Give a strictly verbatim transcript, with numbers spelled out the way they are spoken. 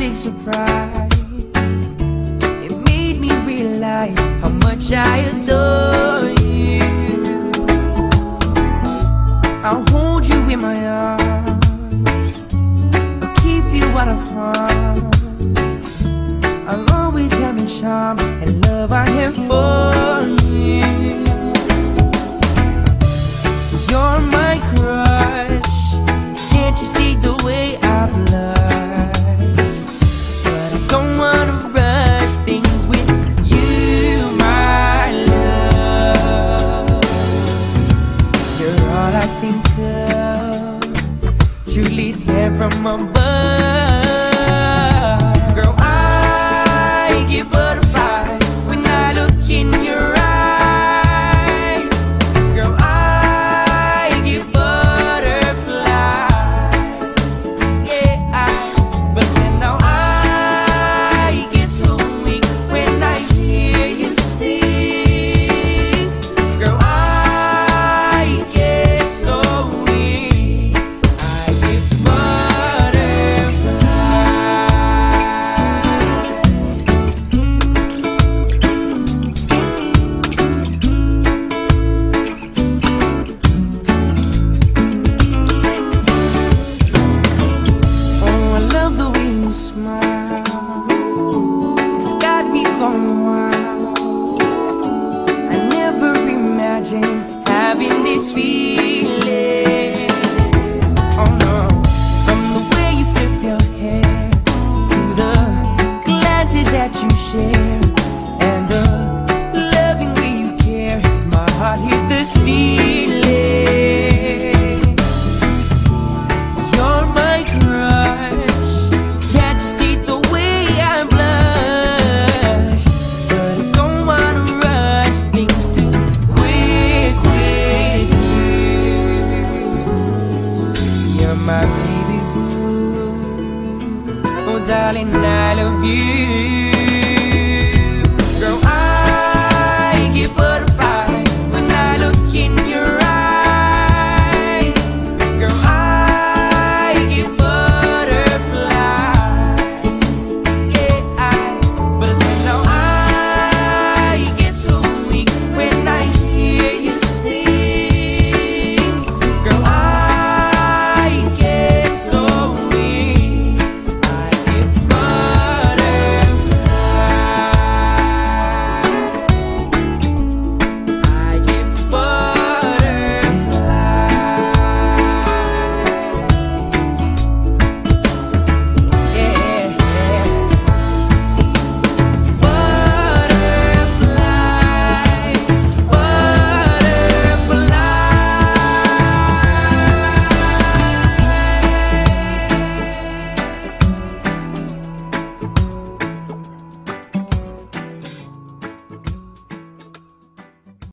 big surprise. It made me realize how much I adore you. I'll hold you in my arms, I'll keep you out of harm. I'll always have in charm and love I have for you. You're my crush, can't you see the way I blush? But I don't wanna rush things with you, my love. You're all I think of, truly sent from above. Girl, I get butterflies when I look in your eyes. Girl, I get butterflies, yeah. But then now I get so weak when I hear you speak. Girl, I get so weak, I get butterflies. Oh, I love the way you smile, it's got me going wild. I never imagined having this feeling. Oh no, from the way you flip your hair to the glances that you share and the loving way you care, as my heart hit the ceiling. You're my crush, can't you see the way I blush? But I don't wanna rush things too quick with you. You're my baby boo, oh darling, I love you.